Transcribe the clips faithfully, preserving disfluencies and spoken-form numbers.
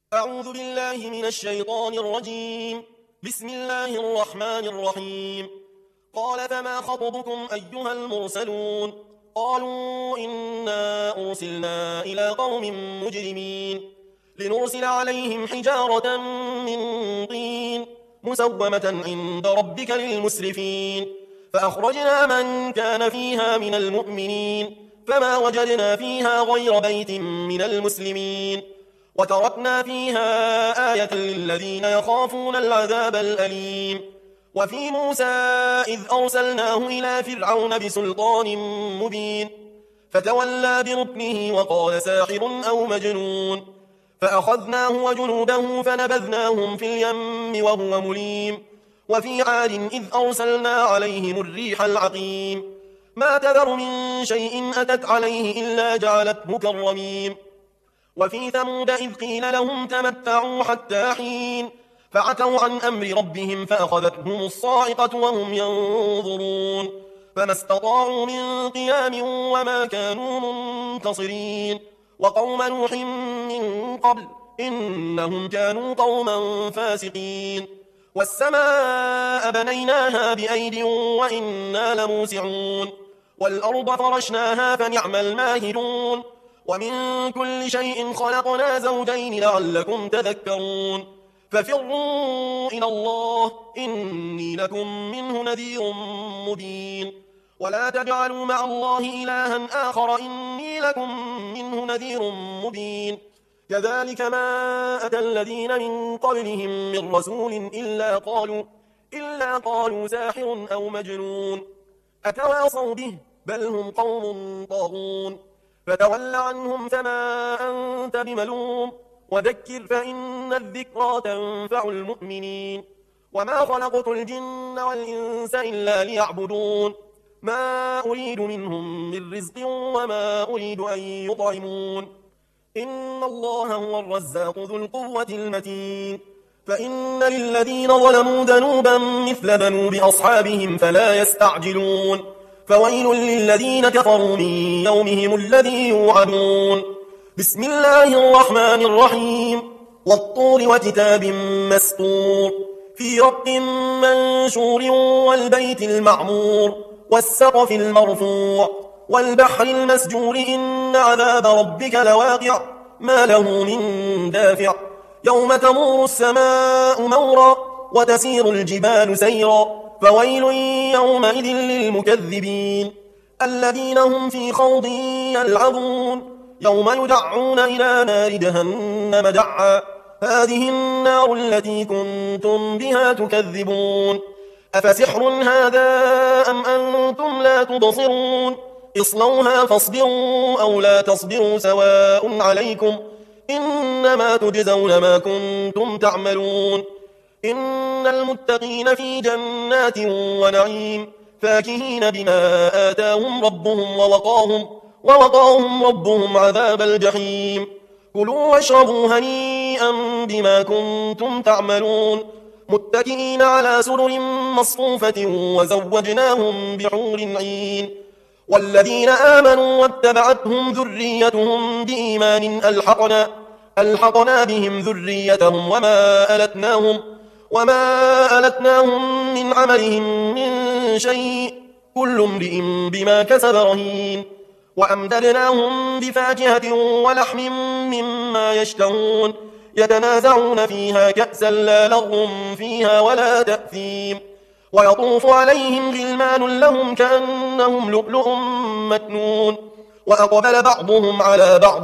أعوذ بالله من الشيطان الرجيم. بسم الله الرحمن الرحيم. قال فما خطبكم أيها المرسلون؟ قالوا إنا أرسلنا إلى قوم مجرمين لنرسل عليهم حجارة من طين مسومة عند ربك للمسرفين فأخرجنا من كان فيها من المؤمنين فما وجدنا فيها غير بيت من المسلمين وتركنا فيها آية للذين يخافون العذاب الأليم. وفي موسى إذ أرسلناه إلى فرعون بسلطان مبين فتولى بركنه وقال ساحر أو مجنون فأخذناه وجنوده فنبذناهم في اليم وهو مليم. وفي عاد إذ أرسلنا عليهم الريح العقيم ما تذر من شيء أتت عليه إلا جعلته كالرميم. وفي ثمود إذ قيل لهم تمتعوا حتى حين فعتوا عن أمر ربهم فأخذتهم الصاعقة وهم ينظرون فما استطاعوا من قيام وما كانوا منتصرين. وقوم نوح من قبل إنهم كانوا قوما فاسقين. والسماء بنيناها بأيد وإنا لموسعون والأرض فرشناها فنعم الماهدون ومن كل شيء خلقنا زوجين لعلكم تذكرون ففروا إلى الله إني لكم منه نذير مبين ولا تجعلوا مع الله إلها آخر إني لكم منه نذير مبين كذلك ما أتى الذين من قبلهم من رسول إلا قالوا, إلا قالوا ساحر أو مجنون أتواصوا به بل هم قوم طاغون فتول عنهم فما أنت بملوم وذكر فإن الذكرى تنفع المؤمنين. وما خلقت الجن والإنس إلا ليعبدون ما أريد منهم من رزق وما أريد أن يطعمون إن الله هو الرزاق ذو القوة المتين. فإن للذين ظلموا ذنوبا مثل ذنوب أصحابهم فلا يستعجلون فويل للذين كفروا من يومهم الذي يوعدون. بسم الله الرحمن الرحيم. والطور وكتاب مسطور في رق منشور والبيت المعمور والسقف المرفوع والبحر المسجور إن عذاب ربك لواقع ما له من دافع يوم تمور السماء مورا وتسير الجبال سيرا فويل يومئذ للمكذبين الذين هم في خوض يلعبون يوم يدعون إلى نار جهنم دعا هذه النار التي كنتم بها تكذبون أفسحر هذا أم أنتم لا تبصرون اصلوها فاصبروا أو لا تصبروا سواء عليكم إنما تجزون ما كنتم تعملون إن المتقين في جنات ونعيم فاكهين بما آتاهم ربهم ووقاهم, ووقاهم ربهم عذاب الجحيم كلوا واشربوا هنيئا بما كنتم تعملون متكئين على سرر مصفوفة وزوجناهم بحور عين والذين آمنوا واتبعتهم ذريتهم بإيمان ألحقنا, ألحقنا بهم ذريتهم وما ألتناهم وما ألتناهم من عملهم من شيء كل امرئ بما كسب رهين وأمددناهم بفاكهة ولحم مما يشتهون يتنازعون فيها كأسا لا لغو فيها ولا تأثيم ويطوف عليهم غلمان لهم كأنهم لؤلؤ مكنون وأقبل بعضهم على بعض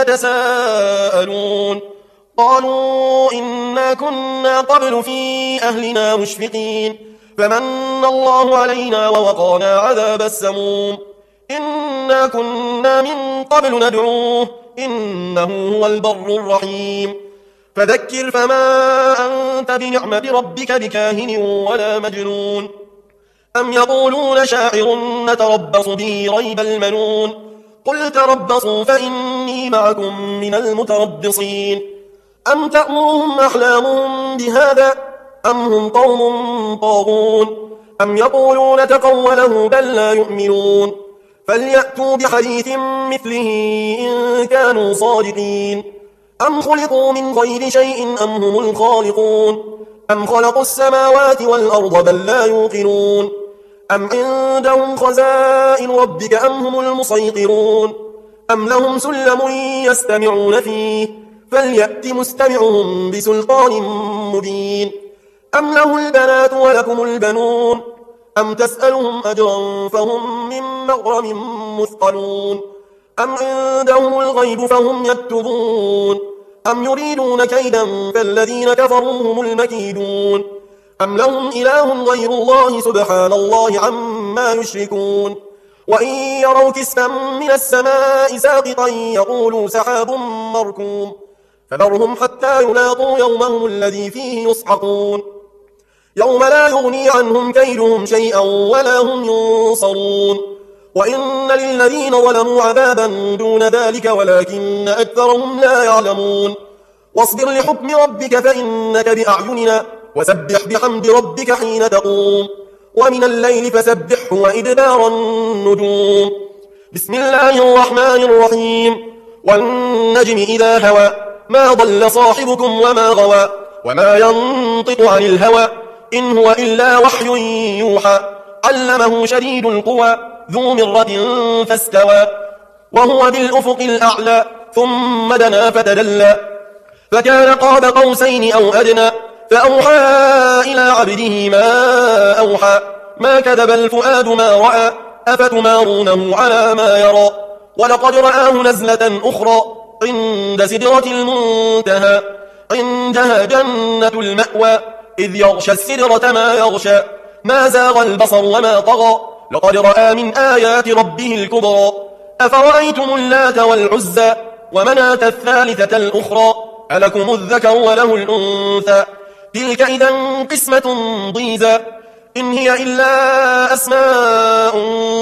يتساءلون قالوا إنا كنا قبل في أهلنا مشفقين فمن الله علينا ووقانا عذاب السموم إنا كنا من قبل ندعوه إنه هو البر الرحيم فذكر فما أنت بنعمة ربك بكاهن ولا مجنون أم يقولون شاعر نتربص به ريب المنون قل تربصوا فإني معكم من المتربصين أم تأمرهم أحلامهم بهذا أم هم قوم طاغون أم يقولون تقوله بل لا يؤمنون فليأتوا بحديث مثله إن كانوا صادقين أم خلقوا من غير شيء أم هم الخالقون أم خلقوا السماوات والأرض بل لا يوقنون أم عندهم خزائن ربك أم هم المسيطرون أم لهم سلم يستمعون فيه فليأت مستمعهم بسلطان مبين أم له البنات ولكم البنون أم تسألهم أجرا فهم من مغرم مثقلون أم عندهم الغيب فهم يكتبون أم يريدون كيدا فالذين كفروا هم المكيدون أم لهم إله غير الله سبحان الله عما يشركون وإن يروا كسفا من السماء ساقطا يقولوا سحاب مركوم فذرهم حتى يلاقوا يومهم الذي فيه يصعقون يوم لا يغني عنهم كيدهم شيئا ولا هم ينصرون وإن للذين ظلموا عذابا دون ذلك ولكن أكثرهم لا يعلمون واصبر لحكم ربك فإنك بأعيننا وسبح بحمد ربك حين تقوم ومن الليل فسبحه وإدبار النجوم بسم الله الرحمن الرحيم والنجم إذا هوى ما ضل صاحبكم وما غوى وما ينطق عن الهوى إن هو إلا وحي يوحى علمه شديد القوى ذو مرة فاستوى وهو بالأفق الأعلى ثم دنا فتدلى فكان قاب قوسين أو أدنى فأوحى إلى عبده ما أوحى ما كذب الفؤاد ما رأى أفتمارونه على ما يرى ولقد رآه نزلة أخرى عند سدرة المنتهى عندها جنة المأوى إذ يغشى السدرة ما يغشى ما زاغ البصر وما طغى لقد رأى من آيات ربه الكبرى أفرأيتم اللات والعزى ومناة الثالثة الأخرى ألكم الذكر وله الأنثى تلك إذا قسمة ضيزى إن هي إلا أسماء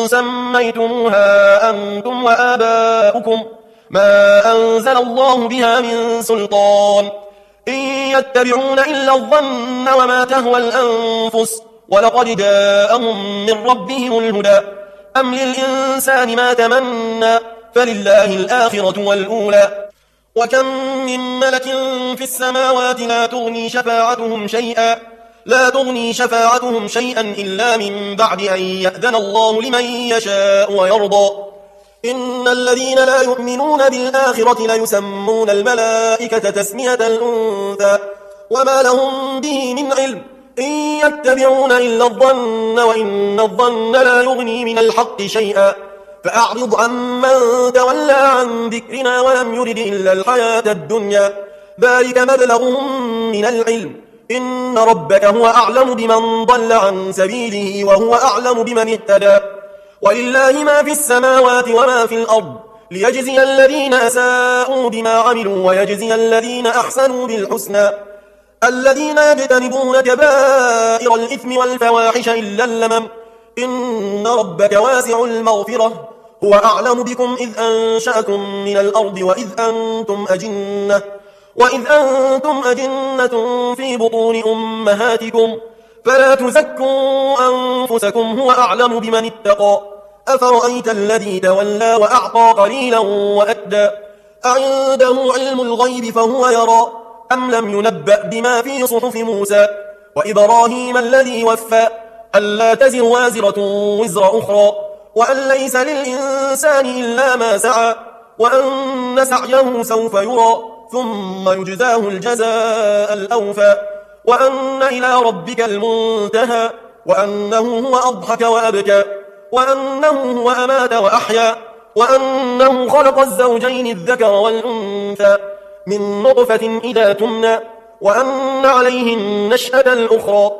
سميتموها أنتم وآباؤكم ما أنزل الله بها من سلطان إن يتبعون إلا الظن وما تهوى الأنفس ولقد جاءهم من ربهم الهدى أم للإنسان ما تمنى فلله الآخرة والأولى وكم من ملك في السماوات لا تغني شفاعتهم شيئا لا تغني شفاعتهم شيئا إلا من بعد أن يأذن الله لمن يشاء ويرضى إن الذين لا يؤمنون بالآخرة ليسمون الملائكة تسمية الأنثى وما لهم به من علم إن يتبعون إلا الظن وإن الظن لا يغني من الحق شيئا فأعرض عمن تولى عن ذكرنا ولم يرد إلا الحياة الدنيا ذلك مبلغهم من العلم إن ربك هو أعلم بمن ضل عن سبيله وهو أعلم بمن اهتدى ولله ما في السماوات وما في الأرض ليجزي الذين أساءوا بما عملوا ويجزي الذين أحسنوا بالحسنى الذين يجتنبون كبائر الإثم والفواحش إلا اللمم إن ربك واسع المغفرة هو أعلم بكم إذ أنشأكم من الأرض وإذ أنتم أجنة وإذ أنتم أجنة في بطون أمهاتكم فلا تزكوا أنفسكم هو أعلم بمن اتقى أفرأيت الذي تولى وأعطى قليلا وأكدى أعنده علم الغيب فهو يرى أم لم ينبأ بما في صحف موسى وإبراهيم الذي وفى ألا تزر وازرة وزر أخرى وأن ليس للإنسان إلا ما سعى وأن سعيه سوف يرى ثم يجزاه الجزاء الأوفى وأن إلى ربك المنتهى وأنه هو أضحك وأبكى وأنه هو أمات وأحيا وأنه خلق الزوجين الذكر والأنثى من نطفة إذا تمنى وأن عليه النشأة الأخرى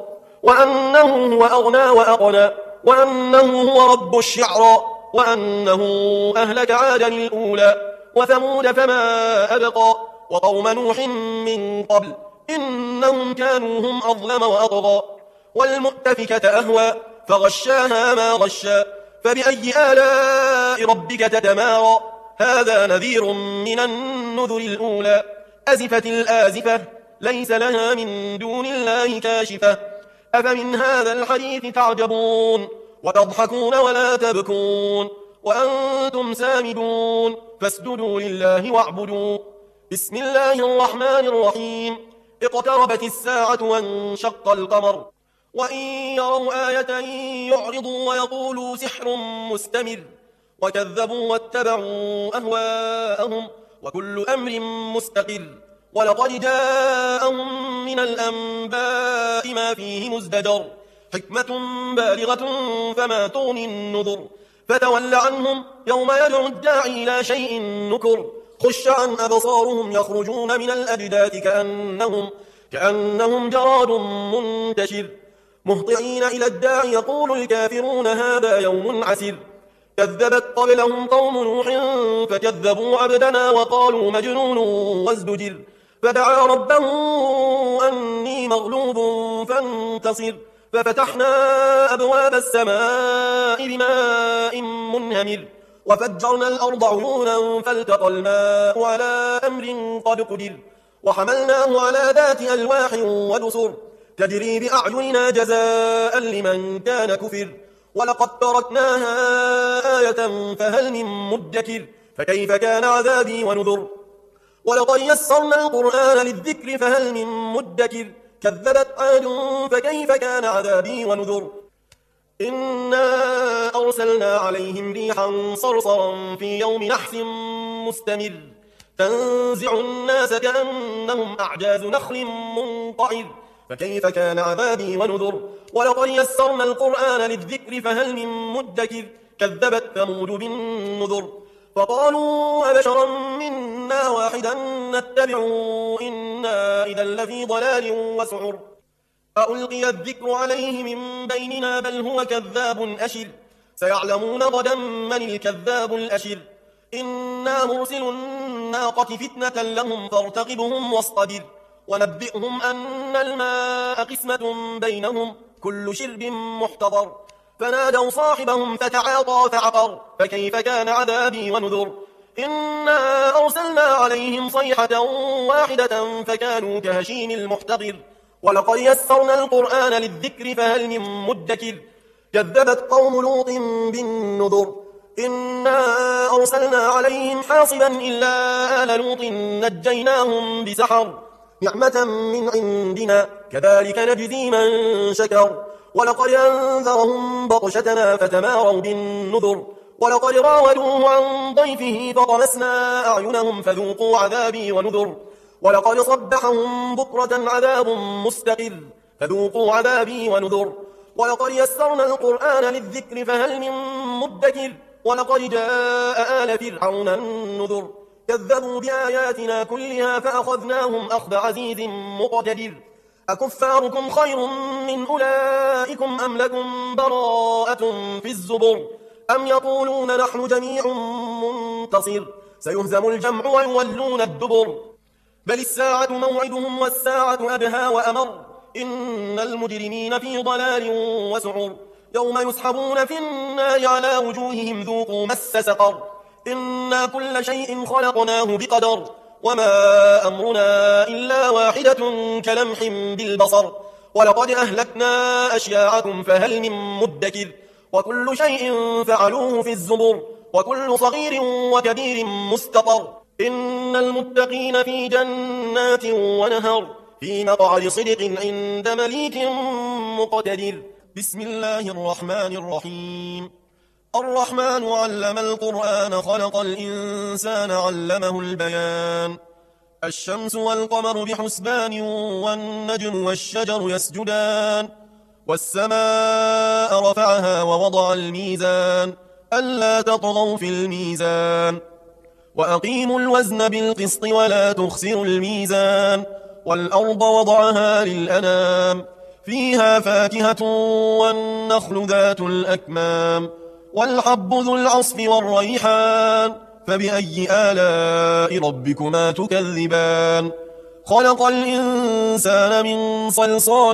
وأنه هو أغنى وأقنى وأنه هو رب الشعرى وأنه أهلك عادا الأولى وثمود فما أبقى وقوم نوح من قبل إنهم كانوا هم أظلم وأطغى والمؤتفكة أهوى فغشاها ما غشا فبأي آلاء ربك تتمارى هذا نذير من النذر الأولى أزفت الآزفة ليس لها من دون الله كاشفة أفمن هذا الحديث تعجبون وتضحكون ولا تبكون وأنتم سامدون فاسجدوا لله واعبدوا بسم الله الرحمن الرحيم اقتربت الساعة وانشق القمر وإن يروا آية يعرضوا ويقولوا سحر مستمر وكذبوا واتبعوا أهواءهم وكل أمر مستقر ولقد جاءهم من الأنباء ما فيه مزدجر حكمة بالغة فما تغني النذر فتول عنهم يوم يدعو الداعي إلى شيء نكر خش عن أبصارهم يخرجون من الأجداث كأنهم, كأنهم جراد منتشر مهطعين إلى الداعي يقول الكافرون هذا يوم عسر كذبت قبلهم قوم نوح فكذبوا عبدنا وقالوا مجنون وازدجر فدعا ربه أني مغلوب فانتصر ففتحنا أبواب السماء بماء منهمر وفجرنا الأرض عيونا فالتقى الماء على أمر قد قدر وحملناه على ذات ألواح ودسر تجري بأعيننا جزاء لمن كان كفر ولقد تركناها آية فهل من مدكر فكيف كان عذابي ونذر ولقد يسرنا القرآن للذكر فهل من مدكر كذبت عاد فكيف كان عذابي ونذر إنا أرسلنا عليهم ريحا صرصرا في يوم نحس مستمر تنزع الناس كأنهم أعجاز نخل منقعر فكيف كان عذابي ونذر ولقد يسرنا القرآن للذكر فهل من مدكر كذبت ثمود بالنذر فقالوا أبشرا منا واحدا نتبعه إنا إذا لفي ضلال وسعر ألقي الذكر عليه من بيننا بل هو كذاب أشر سيعلمون غدا من الكذاب الأشر إنا مرسل الناقة فتنة لهم فارتقبهم واصطبر ونبئهم أن الماء قسمة بينهم كل شرب محتضر فنادوا صاحبهم فتعاطى فعقر فكيف كان عذابي ونذر إنا أرسلنا عليهم صيحة واحدة فكانوا كهشيم المحتضر ولقد يسرنا القرآن للذكر فهل من مدكر كذبت قوم لوط بالنذر إنا أرسلنا عليهم حاصبا إلا آل لوط نجيناهم بسحر نعمة من عندنا كذلك نجزي من شكر ولقد أنذرهم بطشتنا فتماروا بالنذر ولقد راودوه عن ضيفه فطمسنا أعينهم فذوقوا عذابي ونذر ولقد صبحهم بكرة عذاب مستقر فذوقوا عذابي ونذر ولقد يسرنا القرآن للذكر فهل من مدكر ولقد جاء آل فرعون النذر كذبوا بآياتنا كلها فأخذناهم أخذ عزيز مقتدر أكفاركم خير من أولئكم أم لكم براءة في الزبر أم يقولون نحن جميع منتصر سيهزم الجمع ويولون الدبر بل الساعة موعدهم والساعة أدهى وأمر إن المجرمين في ضلال وسعر يوم يسحبون في النار على وجوههم ذوقوا مس سقر إنا كل شيء خلقناه بقدر وما أمرنا إلا واحدة كلمح بالبصر ولقد أهلكنا أشياعكم فهل من مدكر وكل شيء فعلوه في الزبر وكل صغير وكبير مستقر إن المتقين في جنات ونهر في مقعد صدق عند مليك مقتدر بسم الله الرحمن الرحيم الرحمن علم القرآن خلق الإنسان علمه البيان الشمس والقمر بحسبان والنجم والشجر يسجدان والسماء رفعها ووضع الميزان ألا تطغوا في الميزان وأقيموا الوزن بالقسط ولا تخسروا الميزان والأرض وضعها للأنام فيها فاكهة والنخل ذات الأكمام والحب ذو العصف والريحان فبأي آلاء ربكما تكذبان خلق الإنسان من صلصال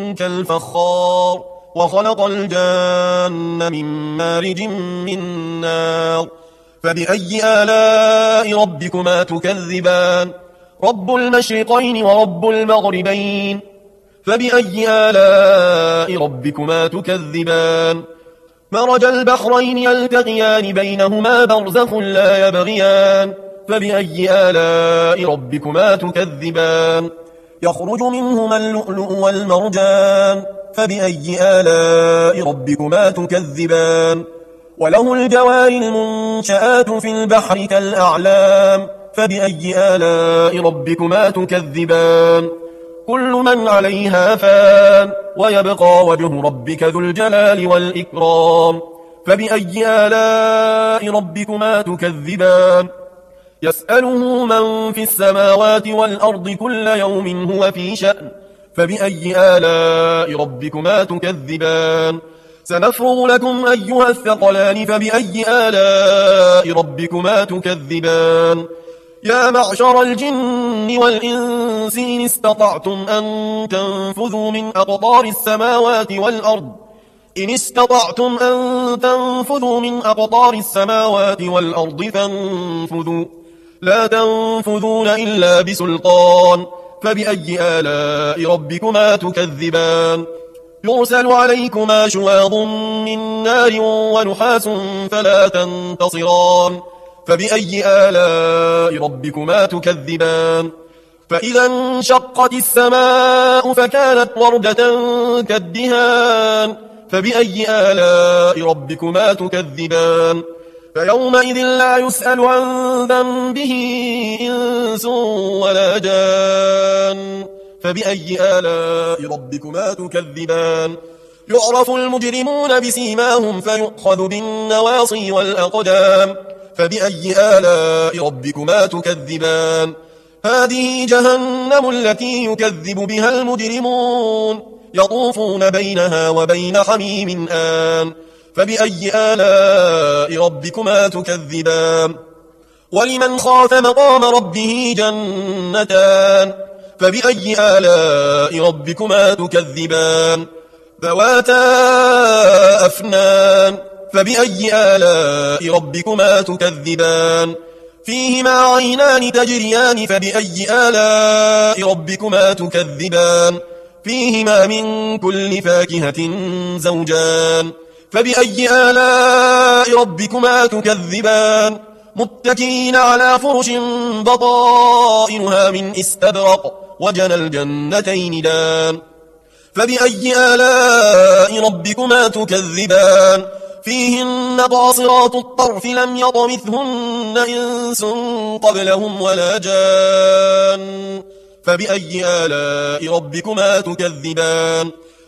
كالفخار وخلق الجان من مارج من نار فبأي آلاء ربكما تكذبان رب المشرقين ورب المغربين فبأي آلاء ربكما تكذبان مرج البحرين يلتقيان بينهما برزخ لا يبغيان فبأي آلاء ربكما تكذبان يخرج منهما اللؤلؤ والمرجان فبأي آلاء ربكما تكذبان وله الجوار المنشآت في البحر كالأعلام فبأي آلاء ربكما تكذبان كل من عليها فان ويبقى وجه ربك ذو الجلال والإكرام فبأي آلاء ربكما تكذبان يسأله من في السماوات والأرض كل يوم هو في شأن فبأي آلاء ربكما تكذبان سنفرغ لكم أيها الثقلان فبأي آلاء ربكما تكذبان يا معشر الجن والإنس إن استطعتم أن تنفذوا من أقطار السماوات والأرض إن استطعتم أن تنفذوا من أقطار السماوات والأرض فانفذوا لا تنفذون إلا بسلطان فبأي آلاء ربكما تكذبان يرسل عليكما شواظ من نار ونحاس فلا تنتصران فبأي آلاء ربكما تكذبان فإذا انشقت السماء فكانت وردة كالدهان فبأي آلاء ربكما تكذبان فيومئذ لا يسأل عن ذنبه إنس ولا جان فبأي آلاء ربكما تكذبان يعرف المجرمون بسيماهم فيؤخذ بالنواصي والأقدام فبأي آلاء ربكما تكذبان هذه جهنم التي يكذب بها المجرمون يطوفون بينها وبين حميم آن فبأي آلاء ربكما تكذبان ولمن خاف مقام ربه جنتان فبأي آلاء ربكما تكذبان ذواتا أفنان فبأي آلاء ربكما تكذبان فيهما عينان تجريان فبأي آلاء ربكما تكذبان فيهما من كل فاكهة زوجان فبأي آلاء ربكما تكذبان متكئين على فرش بطائنها من استبرق وجنى الجنتين دان فبأي آلاء ربكما تكذبان فيهن قاصرات الطرف لم يطمثهن إنس قبلهم ولا جان فبأي آلاء ربكما تكذبان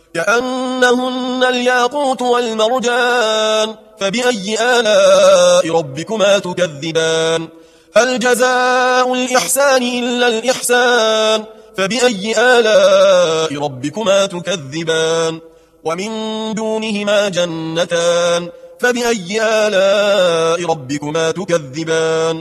كأنهن الياقوت والمرجان فبأي آلاء ربكما تكذبان هل جزاء الإحسان إلا الإحسان فبأي آلاء ربكما تكذبان ومن دونهما جنتان فبأي آلاء ربكما تكذبان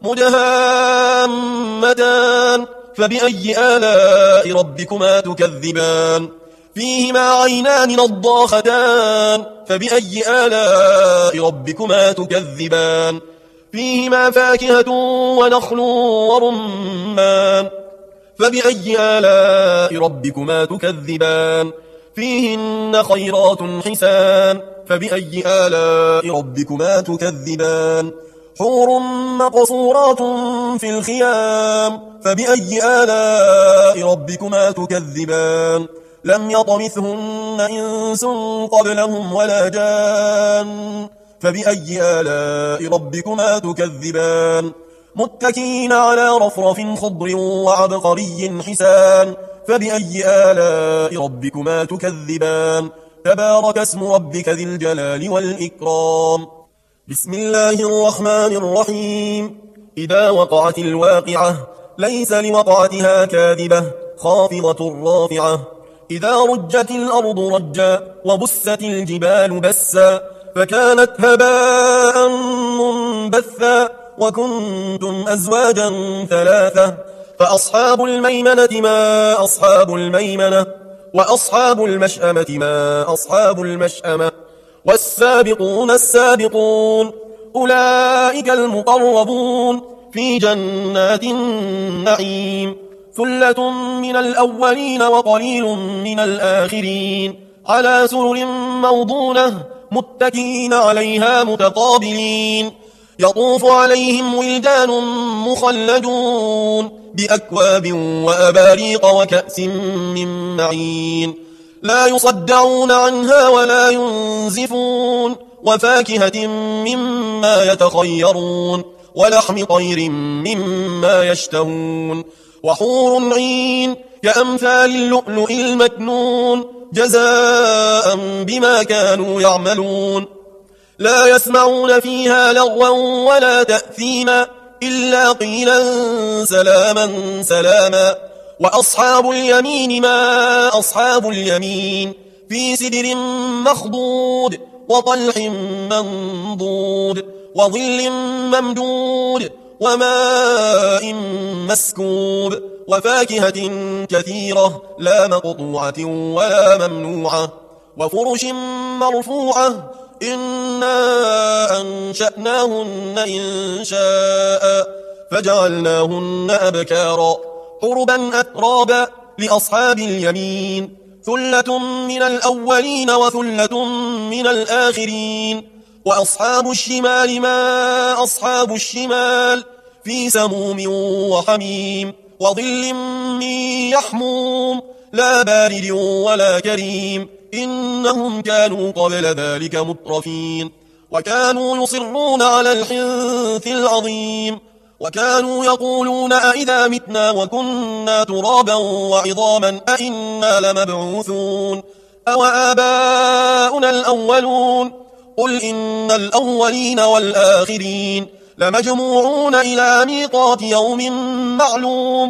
مدهامتان فبأي آلاء ربكما تكذبان فيهما عينان نضاختان فبأي آلاء ربكما تكذبان فيهما فاكهة ونخل ورمان فبأي آلاء ربكما تكذبان فيهن خيرات حسان فبأي آلاء ربكما تكذبان حور مقصورات في الخيام فبأي آلاء ربكما تكذبان لم يطمثهن إنس قبلهم ولا جان فبأي آلاء ربكما تكذبان متكئين على رفرف خضر وعبقري حسان فبأي آلاء ربكما تكذبان تبارك اسم ربك ذي الجلال والإكرام بسم الله الرحمن الرحيم إذا وقعت الواقعة ليس لوقعتها كاذبة خافضة رافعة إذا رجت الأرض رجا وبست الجبال بسا فكانت هباء منبثا وكنتم أزواجا ثلاثة فأصحاب الميمنة ما أصحاب الميمنة وأصحاب المشأمة ما أصحاب المشأمة والسابقون السابقون أولئك المقربون في جنات النعيم ثلة من الأولين وقليل من الآخرين على سرر موضونة متكئين عليها متقابلين يطوف عليهم ولدان مخلدون بأكواب وأباريق وكأس من معين لا يصدعون عنها ولا ينزفون وفاكهة مما يتخيرون ولحم طير مما يشتهون وحور عين كأمثال اللؤلؤ المكنون جزاء بما كانوا يعملون لا يسمعون فيها لغوا ولا تأثيما إلا قيلا سلاما سلاما وأصحاب اليمين ما أصحاب اليمين في سدر مخضود وطلح منضود وظل ممدود وماء مسكوب وفاكهة كثيرة لا مقطوعة ولا ممنوعة وفرش مرفوعة إنا أنشأناهن إن شاء فجعلناهن أبكارا عربا أترابا لأصحاب اليمين ثلة من الأولين وثلة من الآخرين وأصحاب الشمال ما أصحاب الشمال في سموم وحميم وظل من يحموم لا بارد ولا كريم إنهم كانوا قبل ذلك مترفين وكانوا يصرون على الحنث العظيم وكانوا يقولون أئذا متنا وكنا ترابا وعظاما أئنا لمبعوثون أو آباؤنا الأولون قل إن الأولين والآخرين لمجموعون إلى ميقات يوم معلوم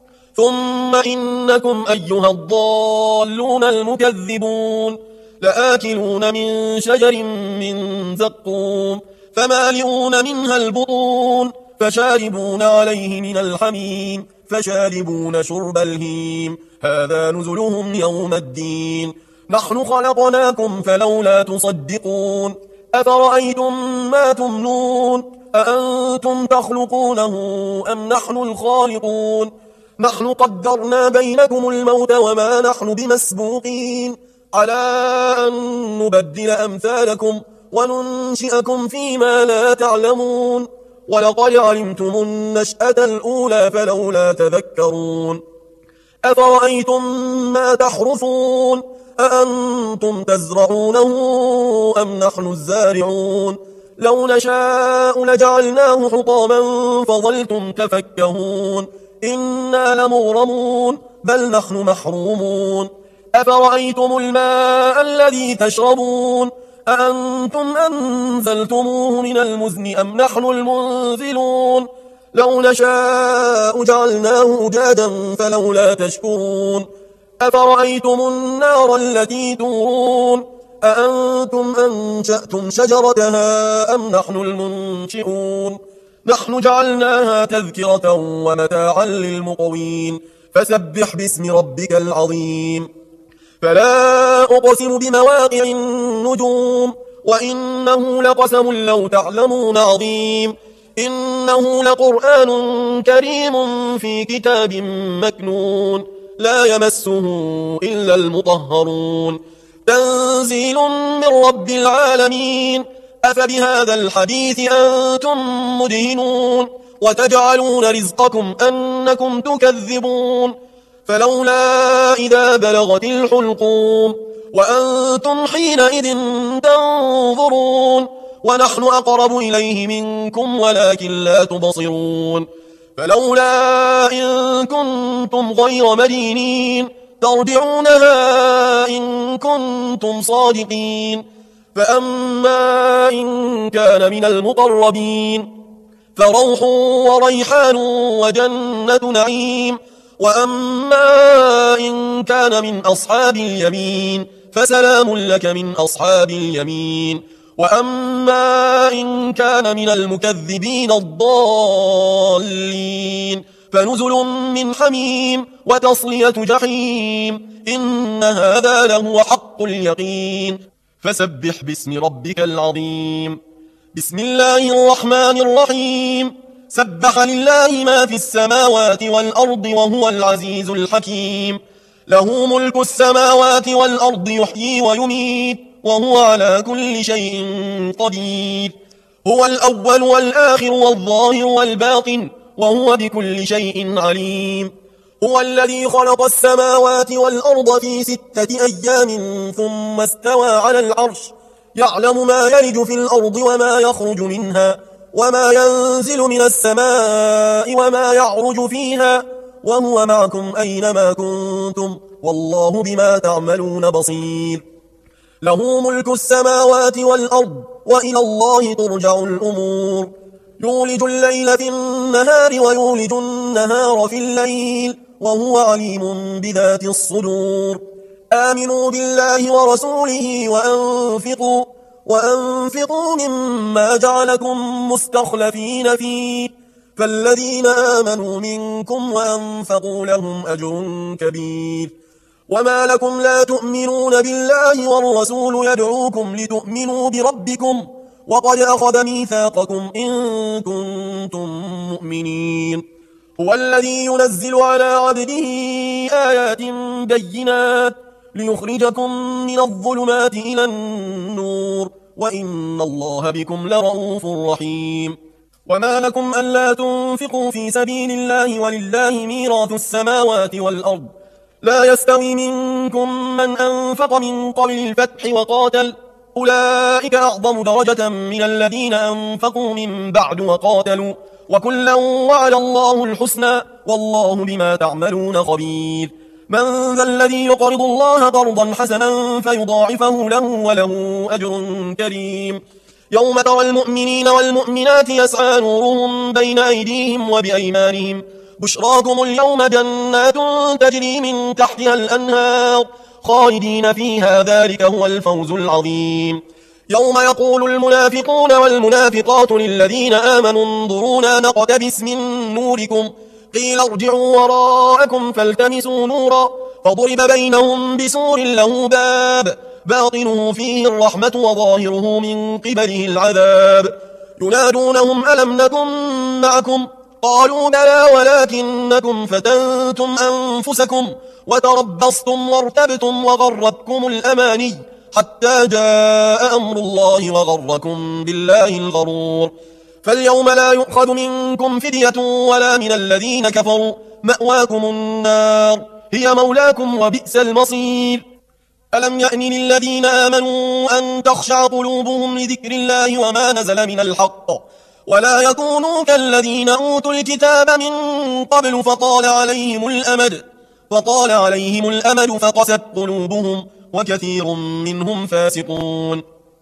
ثم إنكم أيها الضالون المكذبون لآكلون من شجر من زقوم فمالئون منها البطون فشاربون عليه من الحميم فشاربون شرب الهيم هذا نزلهم يوم الدين نحن خلقناكم فلولا تصدقون أفرأيتم ما تمنون أأنتم تخلقونه أم نحن الخالقون نحن قدرنا بينكم الموت وما نحن بمسبوقين على أن نبدل أمثالكم وننشئكم فيما لا تعلمون ولقد علمتم النشأة الأولى فلولا تذكرون أفرأيتم ما تحرثون أأنتم تزرعونه أم نحن الزارعون لو نشاء لجعلناه حطاما فظلتم تفكهون إنا لمغرمون بل نحن محرومون أفرأيتم الماء الذي تشربون أأنتم أنزلتموه من المزن أم نحن المنزلون لو نشاء جعلناه أجاجا فلولا تشكرون أفرأيتم النار التي تورون أأنتم أنشأتم شجرتها أم نحن المنشئون نحن جعلناها تذكرة ومتاعا للمقوين فسبح باسم ربك العظيم فلا أقسم بمواقع النجوم وإنه لقسم لو تعلمون عظيم إنه لقرآن كريم في كتاب مكنون لا يمسه إلا المطهرون تنزيل من رب العالمين أفبهذا الحديث أنتم مدهنون وتجعلون رزقكم أنكم تكذبون فلولا إذا بلغت الحلقوم وأنتم حينئذ تنظرون ونحن أقرب إليه منكم ولكن لا تبصرون فلولا إن كنتم غير مدينين ترجعونها إن كنتم صادقين فأما إن كان من المقربين فروح وريحان وجنة نعيم وأما إن كان من أصحاب اليمين فسلام لك من أصحاب اليمين وأما إن كان من المكذبين الضالين فنزل من حميم وتصلية جحيم إن هذا لهو حق اليقين فسبح باسم ربك العظيم بسم الله الرحمن الرحيم سبح لله ما في السماوات والأرض وهو العزيز الحكيم له ملك السماوات والأرض يحيي ويميت وهو على كل شيء قدير هو الأول والآخر والظاهر والباطن وهو بكل شيء عليم. هو الذي خلق السماوات والأرض في ستة أيام ثم استوى على العرش يعلم ما يلج في الأرض وما يخرج منها وما ينزل من السماء وما يعرج فيها وهو معكم أينما كنتم والله بما تعملون بصير. له ملك السماوات والأرض وإلى الله ترجع الأمور. يولج الليل في النهار ويولج النهار في الليل وهو عليم بذات الصدور. آمنوا بالله ورسوله وأنفقوا وأنفقوا مما جعلكم مستخلفين فيه فالذين آمنوا منكم وأنفقوا لهم أجر كبير. وما لكم لا تؤمنون بالله والرسول يدعوكم لتؤمنوا بربكم وقد أخذ ميثاقكم إن كنتم مؤمنين. هو الذي ينزل على عبده آيات بينات ليخرجكم من الظلمات إلى النور وإن الله بكم لرؤوف رحيم. وما لكم ألا تنفقوا في سبيل الله ولله ميراث السماوات والأرض لا يستوي منكم من أنفق من قبل الفتح وقاتل أولئك أعظم درجة من الذين أنفقوا من بعد وقاتلوا وكلا وعد الله الحسنى والله بما تعملون خبير. من ذا الذي يقرض الله قرضا حسنا فيضاعفه له وله أجر كريم. يوم ترى المؤمنين والمؤمنات يسعى نورهم بين أيديهم وبأيمانهم بشراكم اليوم جنات تجري من تحتها الأنهار خالدين فيها ذلك هو الفوز العظيم. يوم يقول المنافقون والمنافقات للذين آمنوا انظرونا نقتبس من نوركم قيل ارجعوا وراءكم فالتمسوا نورا فضرب بينهم بسور له باب باطنه فيه الرحمة وظاهره من قبله العذاب ينادونهم ألم نكن معكم قالوا بلى ولكنكم فتنتم أنفسكم وتربصتم وارتبتم وغرتكم الأماني حتى جاء أمر الله وغركم بالله الغرور. فاليوم لا يؤخذ منكم فدية ولا من الذين كفروا مأواكم النار هي مولاكم وبئس المصير. ألم يأن للذين آمنوا أن تخشع قلوبهم لذكر الله وما نزل من الحق ولا يكونوا كالذين أوتوا الكتاب من قبل فطال عليهم الأمد فطال عليهم الأمد فقست قلوبهم وكثير منهم فاسقون.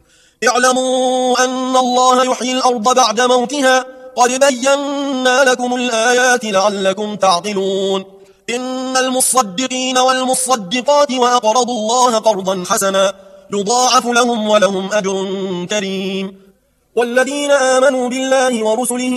اعلموا أن الله يحيي الأرض بعد موتها قد بينا لكم الآيات لعلكم تعقلون. إن المصدقين والمصدقات وأقرضوا الله قرضا حسنا يضاعف لهم ولهم أجر كريم. والذين آمنوا بالله ورسله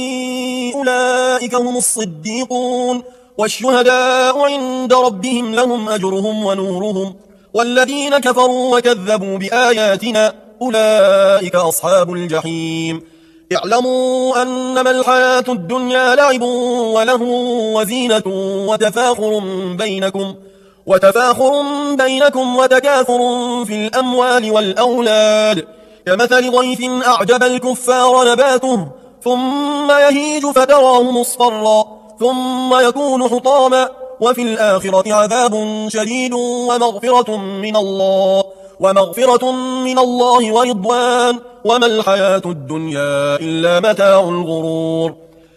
أولئك هم الصديقون والشهداء عند ربهم لهم أجرهم ونورهم والذين كفروا وكذبوا بآياتنا أولئك أصحاب الجحيم. اعلموا أنما الحياة الدنيا لعب وله وزينة وتفاخر بينكم وتفاخر بينكم وتكاثر في الأموال والأولاد كمثل غيث أعجب الكفار نباته ثم يهيج فتراه مصفرا ثم يكون حطاما وفي الآخرة عذاب شديد ومغفرة من الله ومغفرة من الله ورضوان وما الحياة الدنيا إلا متاع الغرور.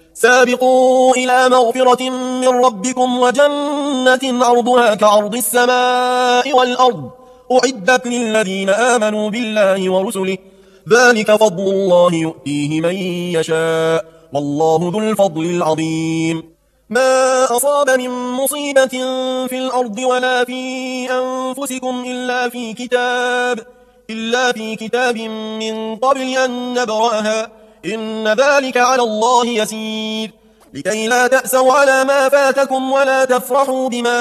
سابقوا إلى مغفرة من ربكم وجنة عرضها كعرض السماء والأرض أعدت للذين آمنوا بالله ورسله ذلك فضل الله يؤتيه من يشاء والله ذو الفضل العظيم. ما أصاب من مصيبة في الأرض ولا في أنفسكم إلا في كتاب إلا في كتاب من قبل أن نبرأها إن ذلك على الله يسير. لكي لا تأسوا على ما فاتكم ولا تفرحوا بما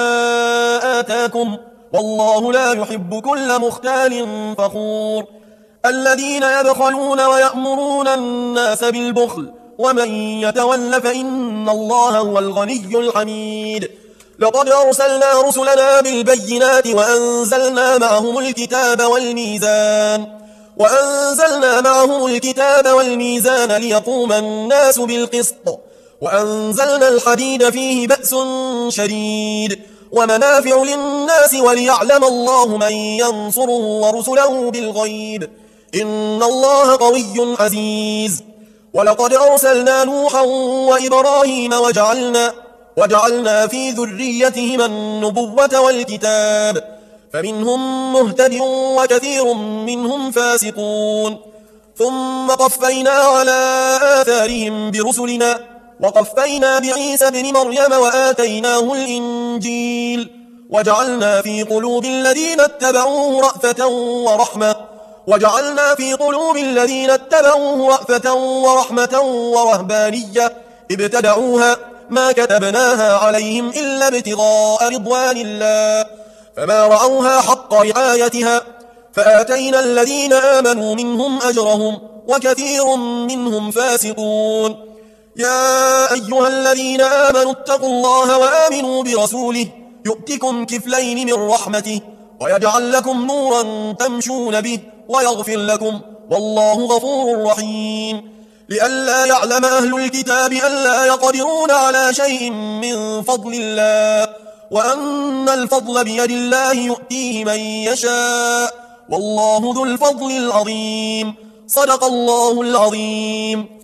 آتاكم والله لا يحب كل مختال فخور. الذين يبخلون ويأمرون الناس بالبخل ومن يتول فإن الله هو الغني الحميد. لقد أرسلنا رسلنا بالبينات وأنزلنا معهم الكتاب والميزان وأنزلنا معه الكتاب والميزان ليقوم الناس بالقسط وأنزلنا الحديد فيه بأس شديد ومنافع للناس وليعلم الله من ينصره ورسله بالغيب إن الله قوي عزيز. ولقد أرسلنا نوحا وإبراهيم وجعلنا, وجعلنا في ذريتهما النبوة والكتاب فمنهم مهتد وكثير منهم فاسقون. ثم قفينا على آثارهم برسلنا وقفينا بعيسى بن مريم وآتيناه الإنجيل وجعلنا في قلوب الذين اتبعوه رأفة ورحمة وجعلنا في قلوب الذين اتبعوه رأفة ورحمة ورهبانية ابتدعوها ما كتبناها عليهم إلا ابتغاء رضوان الله فما رعوها حق رعايتها فآتينا الذين آمنوا منهم أجرهم وكثير منهم فاسقون. يا أيها الذين آمنوا اتقوا الله وآمنوا برسوله يؤتكم كفلين من رحمته ويجعل لكم نورا تمشون به ويغفر لكم والله غفور رحيم. لئلا يعلم أهل الكتاب ألا يقدرون على شيء من فضل الله وأن الفضل بيد الله يؤتيه من يشاء والله ذو الفضل العظيم. صدق الله العظيم.